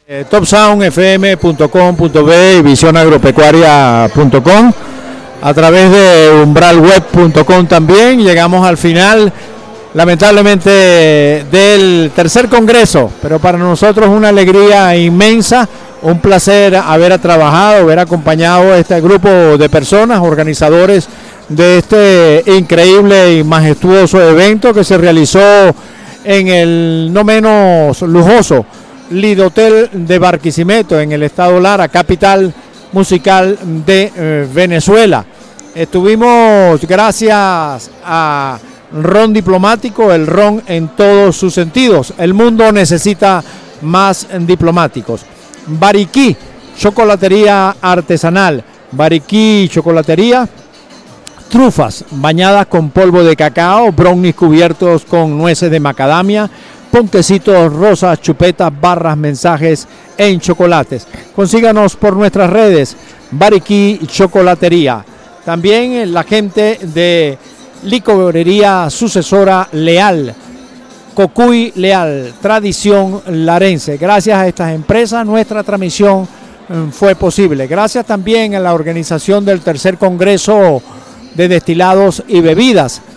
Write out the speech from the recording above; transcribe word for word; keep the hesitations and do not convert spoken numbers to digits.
Eh, top sound f m punto com punto b y visión agropecuaria punto com, a través de umbral web punto com también. Llegamos al final, lamentablemente, del tercer congreso, pero para nosotros una alegría inmensa, un placer haber trabajado, haber acompañado a este grupo de personas, organizadores de este increíble y majestuoso evento que se realizó en el no menos lujoso Lidotel de Barquisimeto, en el estado Lara, capital musical de eh, Venezuela. Estuvimos gracias a Ron Diplomático, el ron en todos sus sentidos. El mundo necesita más diplomáticos. Bariquí, chocolatería artesanal. Bariquí, chocolatería. Trufas bañadas con polvo de cacao, brownies cubiertos con nueces de macadamia, ponquecitos, rosas, chupetas, barras, mensajes en chocolates. Consíganos por nuestras redes, Bariquí Chocolatería. También la gente de Licorería Sucesora Leal, Cocuy Leal, tradición larense. Gracias a estas empresas nuestra transmisión fue posible. Gracias también a la organización del tercer Congreso de Destilados y Bebidas,